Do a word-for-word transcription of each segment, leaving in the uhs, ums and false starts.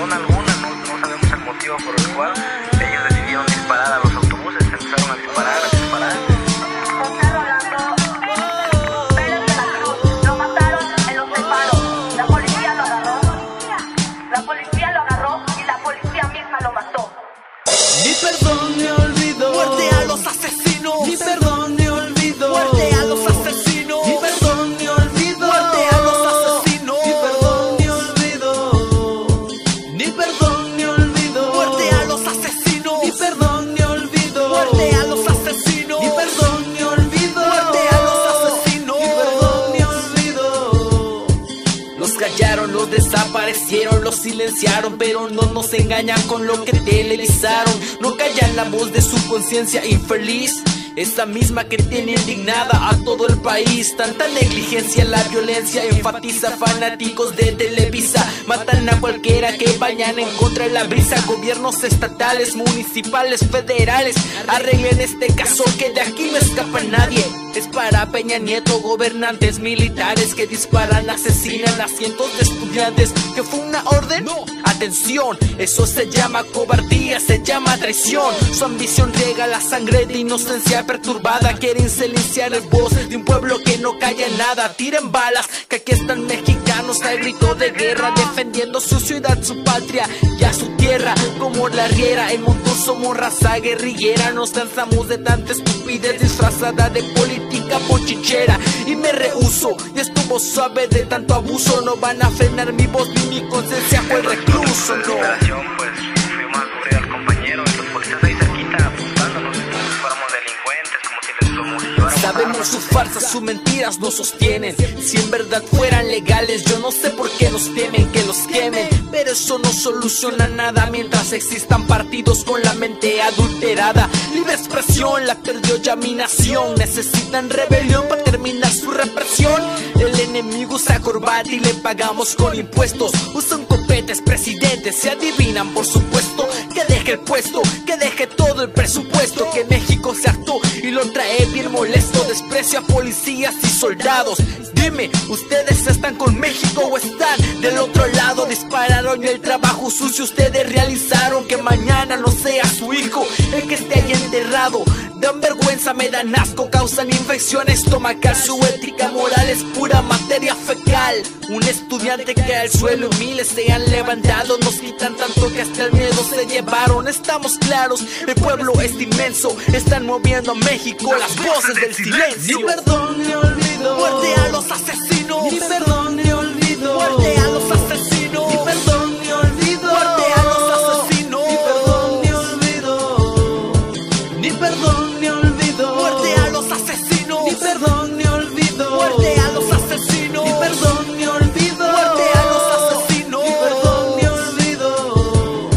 razón alguna, no, no sabemos el motivo por el cual ellos decidieron disparar a los autobuses, empezaron a disparar, a disparar. José Rolando Pérez de la Cruz, lo mataron en los disparos. La policía lo agarró, la policía lo agarró y la policía misma lo mató. Ni perdón ni olvido, muerte a los asesinos. Ni perdón ni olvido, muerte a los asesinos. Ni perdón ni olvido, muerte a los asesinos. Ni perdón ni olvido, ni perdón ni olvido, muerte a los asesinos. Ni perdón ni olvido, muerte a los asesinos. Ni perdón ni olvido, muerte a los asesinos. Ni perdón ni olvido. Los callaron, los desaparecieron, los silenciaron, pero no nos engañan con lo que televisaron. No callan la voz de su conciencia infeliz, esa misma que tiene indignada a todo el país. Tanta negligencia, la violencia enfatiza. Fanáticos de Televisa matan a cualquiera que vayan en contra de la brisa. Gobiernos estatales, municipales, federales, arreglen este caso que de aquí no escapa nadie. Es para Peña Nieto, gobernantes militares que disparan, asesinan a cientos de estudiantes. ¿Que fue una orden? No. Atención, eso se llama cobardía, se llama traición. Su ambición riega la sangre de inocencia perturbada. Quieren silenciar el voz de un pueblo que no calla en nada. Tiren balas, que aquí están mexicanos al grito de guerra, defendiendo su ciudad, su patria y a su tierra. Como la riera, en Montón somos raza guerrillera. Nos cansamos de tanta estupidez disfrazada de política bochinchera. Y me rehuso, y estuvo suave de tanto abuso. No van a frenar mi voz ni mi conciencia fue el recluso. De desesperación, pues fuimos a cubrir al compañero y los policías ahí cerquita apuntándonos, como si fuéramos delincuentes, como si les como si fuéramos Sabemos armas. sus farsas, sus mentiras nos sostienen. Si en verdad fueran legales, yo no sé por qué nos temen que los quemen. Pero eso no soluciona nada mientras existan partidos con la mente adulterada. Libre expresión la perdió ya mi nación. Necesitan rebelión para terminar su represión. El enemigo usa corbata y le pagamos con impuestos. Usan copetes, presidentes, se adivinan por supuesto. Que deje el puesto, que deje todo el presupuesto. Que México se hartó y lo trae bien molesto. Desprecio a policías y soldados. Dime, ¿ustedes están con México o están del otro lado? Dispararon y el trabajo sucio ustedes realizaron. Que mañana no sea su hijo el que esté ahí enterrado. Dan vergüenza, me dan asco, causan infección estomacal. Su ética moral es pura materia fecal. Un estudiante cae al suelo y miles se han levantado. Nos quitan tanto que hasta el miedo se llevaron. Estamos claros, el pueblo es inmenso. Están moviendo a México las voces del silencio. Ni perdón ni olvido, muerte a los asesinos. Ni perdón ni olvido, muerte a los asesinos. Ni perdón ni olvido, muerte a los asesinos. Ni perdón ni olvido, ni perdón ni olvido, muerte a los asesinos. Ni perdón ni olvido, muerte a los asesinos. Ni perdón ni olvido, muerte a los asesinos. Ni perdón ni olvido.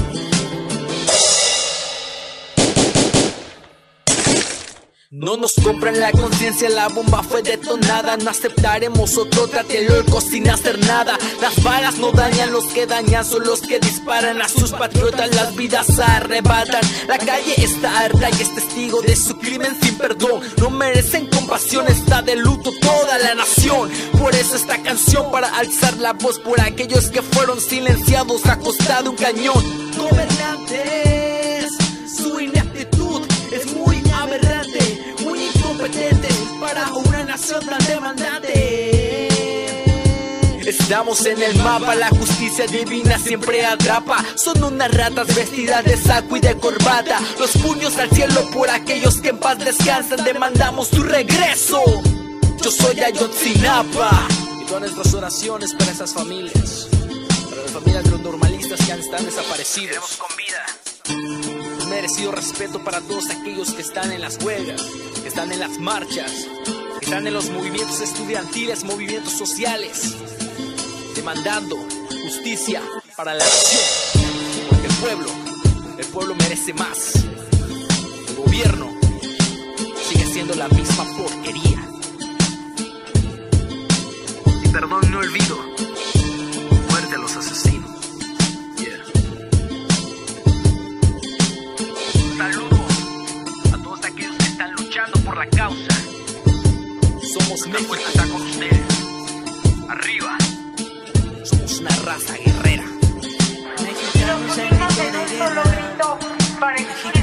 No nos compran la conciencia, la bomba fue detonada. No aceptaremos otro tlatelolco sin hacer nada. Las balas no dañan, los que dañan son los que disparan. A sus patriotas las vidas arrebatan. La calle está harta y es testigo de su crimen sin perdón. No merecen compasión, está de luto toda la nación. Por eso esta canción, para alzar la voz por aquellos que fueron silenciados a costa de un cañón. Gobernantes, su ineptitud es muy aberrante, muy incompetente para una nación tan demandante. Estamos en el mapa, la justicia divina siempre atrapa. Son unas ratas vestidas de saco y de corbata. Los puños al cielo por aquellos que en paz descansan. Demandamos tu regreso. Yo soy Ayotzinapa. Y todas nuestras oraciones para esas familias, para las familias de los normalistas que han estado desaparecidos. Queremos con vida. Un merecido respeto para todos aquellos que están en las huelgas, que están en las marchas, que están en los movimientos estudiantiles, movimientos sociales, demandando justicia para la nación. Porque el pueblo, el pueblo merece más. El gobierno sigue siendo la misma porquería. Y perdón, no olvido. Muerte a los asesinos. Yeah. Un saludo a todos aquellos que están luchando por la causa. Somos La México, fuerza está con ustedes. Arriba. somos una raza guerrera. Mexicano. Para